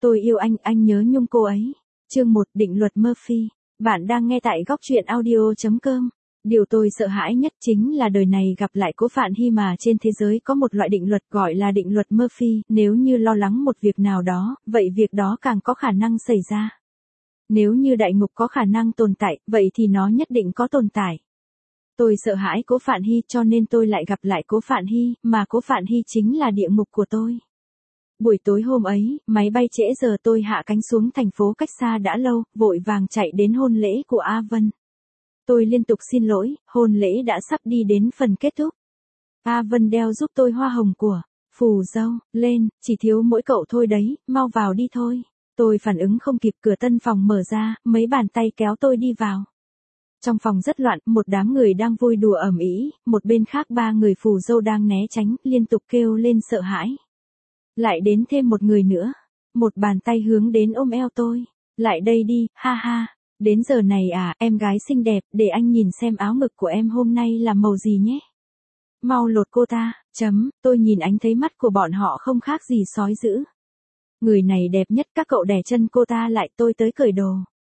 Tôi yêu anh nhớ nhung cô ấy. Chương 1 Định luật Murphy. Bạn đang nghe tại góc truyện audio.com. Điều tôi sợ hãi nhất chính là đời này gặp lại Cố Phạn Hy mà trên thế giới có một loại định luật gọi là định luật Murphy. Nếu như lo lắng một việc nào đó, vậy việc đó càng có khả năng xảy ra. Nếu như đại ngục có khả năng tồn tại, vậy thì nó nhất định có tồn tại. Tôi sợ hãi Cố Phạn Hy cho nên tôi lại gặp lại Cố Phạn Hy, mà Cố Phạn Hy chính là địa ngục của tôi. Buổi tối hôm ấy, máy bay trễ giờ tôi hạ cánh xuống thành phố cách xa đã lâu, vội vàng chạy đến hôn lễ của A Vân. Tôi liên tục xin lỗi, hôn lễ đã sắp đi đến phần kết thúc. A Vân đeo giúp tôi hoa hồng của phù dâu, lên, chỉ thiếu mỗi cậu thôi đấy, mau vào đi thôi. Tôi phản ứng không kịp, cửa tân phòng mở ra, mấy bàn tay kéo tôi đi vào. Trong phòng rất loạn, một đám người đang vui đùa ầm ĩ, một bên khác ba người phù dâu đang né tránh, liên tục kêu lên sợ hãi. Lại đến thêm một người nữa. Một bàn tay hướng đến ôm eo tôi. Lại đây đi, ha ha. Đến giờ này à, em gái xinh đẹp, để anh nhìn xem áo ngực của em hôm nay là màu gì nhé. Mau lột cô ta, tôi nhìn ánh thấy mắt của bọn họ không khác gì sói dữ. Người này đẹp nhất, các cậu đè chân cô ta lại, tôi tới cởi đồ.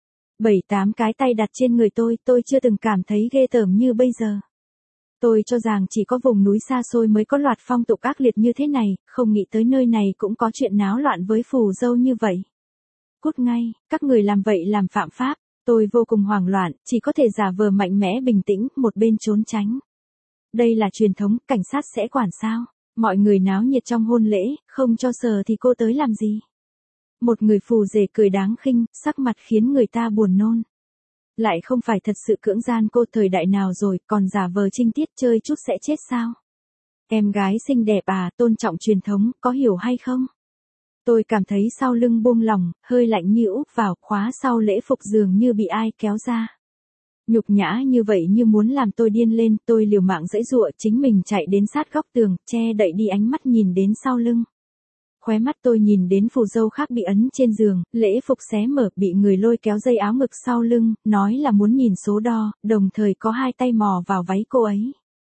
7-8 cái tay đặt trên người tôi chưa từng cảm thấy ghê tởm như bây giờ. Tôi cho rằng chỉ có vùng núi xa xôi mới có loạt phong tục ác liệt như thế này, không nghĩ tới nơi này cũng có chuyện náo loạn với phù dâu như vậy. Cút ngay, các người làm vậy làm phạm pháp. Tôi vô cùng hoảng loạn, chỉ có thể giả vờ mạnh mẽ bình tĩnh, một bên trốn tránh. Đây là truyền thống, cảnh sát sẽ quản sao? Mọi người náo nhiệt trong hôn lễ, không cho sờ thì cô tới làm gì? Một người phù rể cười đáng khinh, sắc mặt khiến người ta buồn nôn. Lại không phải thật sự cưỡng gian cô, thời đại nào rồi, còn giả vờ trinh tiết chơi chút sẽ chết sao? Em gái xinh đẹp à, tôn trọng truyền thống, có hiểu hay không? Tôi cảm thấy sau lưng buông lỏng, hơi lạnh như úp vào, khóa sau lễ phục dường như bị ai kéo ra. Nhục nhã như vậy như muốn làm tôi điên lên, tôi liều mạng giãy giụa, chính mình chạy đến sát góc tường, che đậy đi ánh mắt nhìn đến sau lưng. Khóe mắt tôi nhìn đến phù dâu khác bị ấn trên giường, lễ phục xé mở, bị người lôi kéo dây áo ngực sau lưng, nói là muốn nhìn số đo, đồng thời có hai tay mò vào váy cô ấy.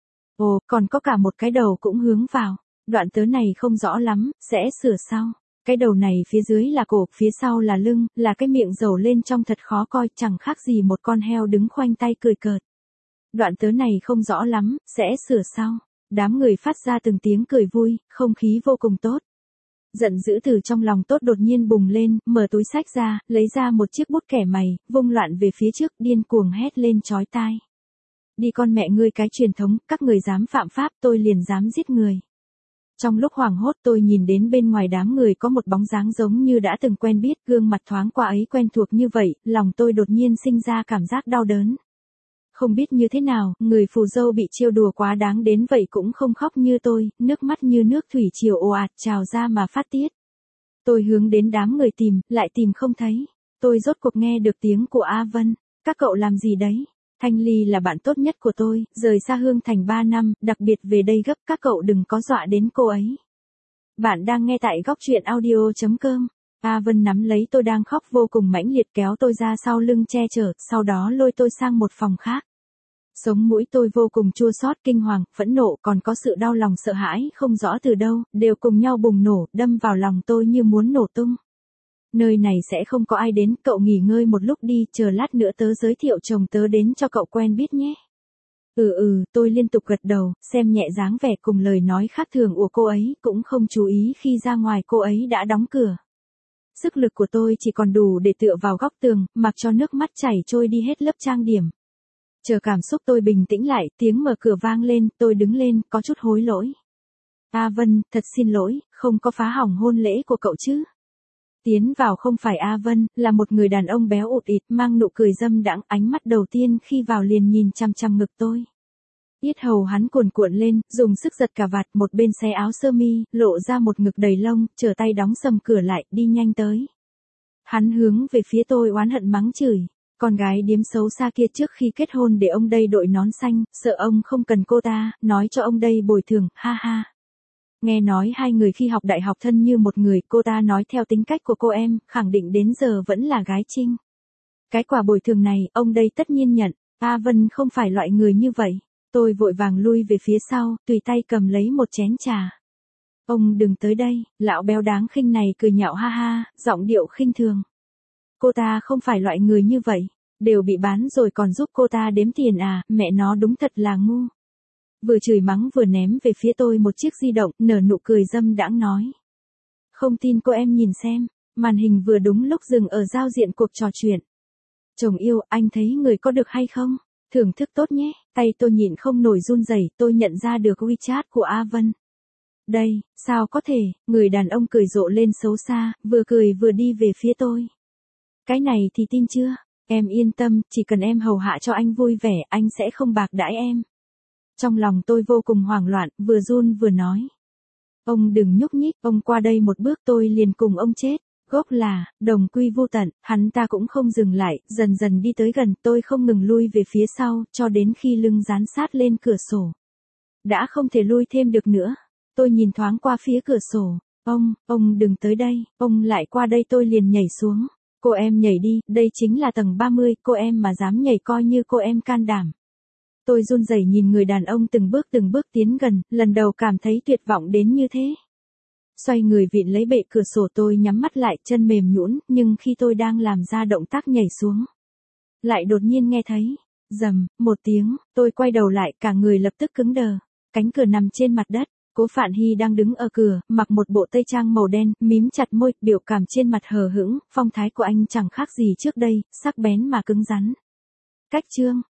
Ồ, còn có cả một cái đầu cũng hướng vào. Đoạn tớ này không rõ lắm, sẽ sửa sau. Cái đầu này phía dưới là cổ, phía sau là lưng, là cái miệng rầu lên trong thật khó coi, chẳng khác gì một con heo đứng khoanh tay cười cợt. Đoạn tớ này không rõ lắm, sẽ sửa sau. Đám người phát ra từng tiếng cười vui, không khí vô cùng tốt. Giận dữ từ trong lòng tốt đột nhiên bùng lên, mở túi xách ra, lấy ra một chiếc bút kẻ mày, vung loạn về phía trước, điên cuồng hét lên chói tai. Đi con mẹ ngươi cái truyền thống, các người dám phạm pháp, tôi liền dám giết người. Trong lúc hoảng hốt tôi nhìn đến bên ngoài đám người có một bóng dáng giống như đã từng quen biết, gương mặt thoáng qua ấy quen thuộc như vậy, lòng tôi đột nhiên sinh ra cảm giác đau đớn. Không biết như thế nào, người phù dâu bị trêu đùa quá đáng đến vậy cũng không khóc như tôi, nước mắt như nước thủy triều ồ ạt trào ra mà phát tiết. Tôi hướng đến đám người tìm, lại tìm không thấy. Tôi rốt cuộc nghe được tiếng của A Vân. Các cậu làm gì đấy? Thanh Ly là bạn tốt nhất của tôi, rời xa Hương Thành 3 năm, đặc biệt về đây gấp, các cậu đừng có dọa đến cô ấy. Bạn đang nghe tại góc truyện audio.com. A Vân nắm lấy tôi đang khóc vô cùng mãnh liệt kéo tôi ra sau lưng che chở, sau đó lôi tôi sang một phòng khác. Sống mũi tôi vô cùng chua xót, kinh hoàng, phẫn nộ, còn có sự đau lòng sợ hãi không rõ từ đâu, đều cùng nhau bùng nổ, đâm vào lòng tôi như muốn nổ tung. Nơi này sẽ không có ai đến, cậu nghỉ ngơi một lúc đi, chờ lát nữa tớ giới thiệu chồng tớ đến cho cậu quen biết nhé. Tôi liên tục gật đầu, xem nhẹ dáng vẻ cùng lời nói khác thường của cô ấy, cũng không chú ý khi ra ngoài cô ấy đã đóng cửa. Sức lực của tôi chỉ còn đủ để tựa vào góc tường, mặc cho nước mắt chảy trôi đi hết lớp trang điểm. Chờ cảm xúc tôi bình tĩnh lại, tiếng mở cửa vang lên, tôi đứng lên, có chút hối lỗi. A Vân, thật xin lỗi, không có phá hỏng hôn lễ của cậu chứ? Tiến vào không phải A Vân, là một người đàn ông béo ụt ịt, mang nụ cười dâm đãng, ánh mắt đầu tiên khi vào liền nhìn chằm chằm ngực tôi. Yết hầu hắn cuồn cuộn lên, dùng sức giật cà vạt, một bên xé áo sơ mi, lộ ra một ngực đầy lông, trở tay đóng sầm cửa lại, đi nhanh tới. Hắn hướng về phía tôi oán hận mắng chửi. Con gái điếm xấu xa kia trước khi kết hôn để ông đây đội nón xanh, sợ ông không cần cô ta, nói cho ông đây bồi thường, ha ha. Nghe nói hai người khi học đại học thân như một người, cô ta nói theo tính cách của cô em, khẳng định đến giờ vẫn là gái trinh. Cái quà bồi thường này, ông đây tất nhiên nhận, A Vân không phải loại người như vậy. Tôi vội vàng lui về phía sau, tùy tay cầm lấy một chén trà. Ông đừng tới đây, lão béo đáng khinh này cười nhạo ha ha, giọng điệu khinh thường. Cô ta không phải loại người như vậy, đều bị bán rồi còn giúp cô ta đếm tiền à, mẹ nó đúng thật là ngu. Vừa chửi mắng vừa ném về phía tôi một chiếc di động, nở nụ cười dâm đãng nói. Không tin cô em nhìn xem, màn hình vừa đúng lúc dừng ở giao diện cuộc trò chuyện. Chồng yêu, anh thấy người có được hay không? Thưởng thức tốt nhé, tay tôi nhịn không nổi run rẩy, tôi nhận ra được WeChat của A Vân. Đây, sao có thể, người đàn ông cười rộ lên xấu xa, vừa cười vừa đi về phía tôi. Cái này thì tin chưa? Em yên tâm, chỉ cần em hầu hạ cho anh vui vẻ, anh sẽ không bạc đãi em. Trong lòng tôi vô cùng hoảng loạn, vừa run vừa nói. Ông đừng nhúc nhích, ông qua đây một bước tôi liền cùng ông chết. Gốc là, đồng quy vô tận, hắn ta cũng không dừng lại, dần dần đi tới gần, tôi không ngừng lui về phía sau, cho đến khi lưng dán sát lên cửa sổ. Đã không thể lui thêm được nữa. Tôi nhìn thoáng qua phía cửa sổ. Ông đừng tới đây, ông lại qua đây tôi liền nhảy xuống. Cô em nhảy đi, đây chính là tầng 30, cô em mà dám nhảy coi như cô em can đảm. Tôi run rẩy nhìn người đàn ông từng bước tiến gần, lần đầu cảm thấy tuyệt vọng đến như thế. Xoay người vịn lấy bệ cửa sổ tôi nhắm mắt lại, chân mềm nhũn, nhưng khi tôi đang làm ra động tác nhảy xuống, lại đột nhiên nghe thấy, rầm, một tiếng, tôi quay đầu lại, cả người lập tức cứng đờ. Cánh cửa nằm trên mặt đất, Cố Phạn Hy đang đứng ở cửa, mặc một bộ tây trang màu đen, mím chặt môi, biểu cảm trên mặt hờ hững, phong thái của anh chẳng khác gì trước đây, sắc bén mà cứng rắn. Cách chương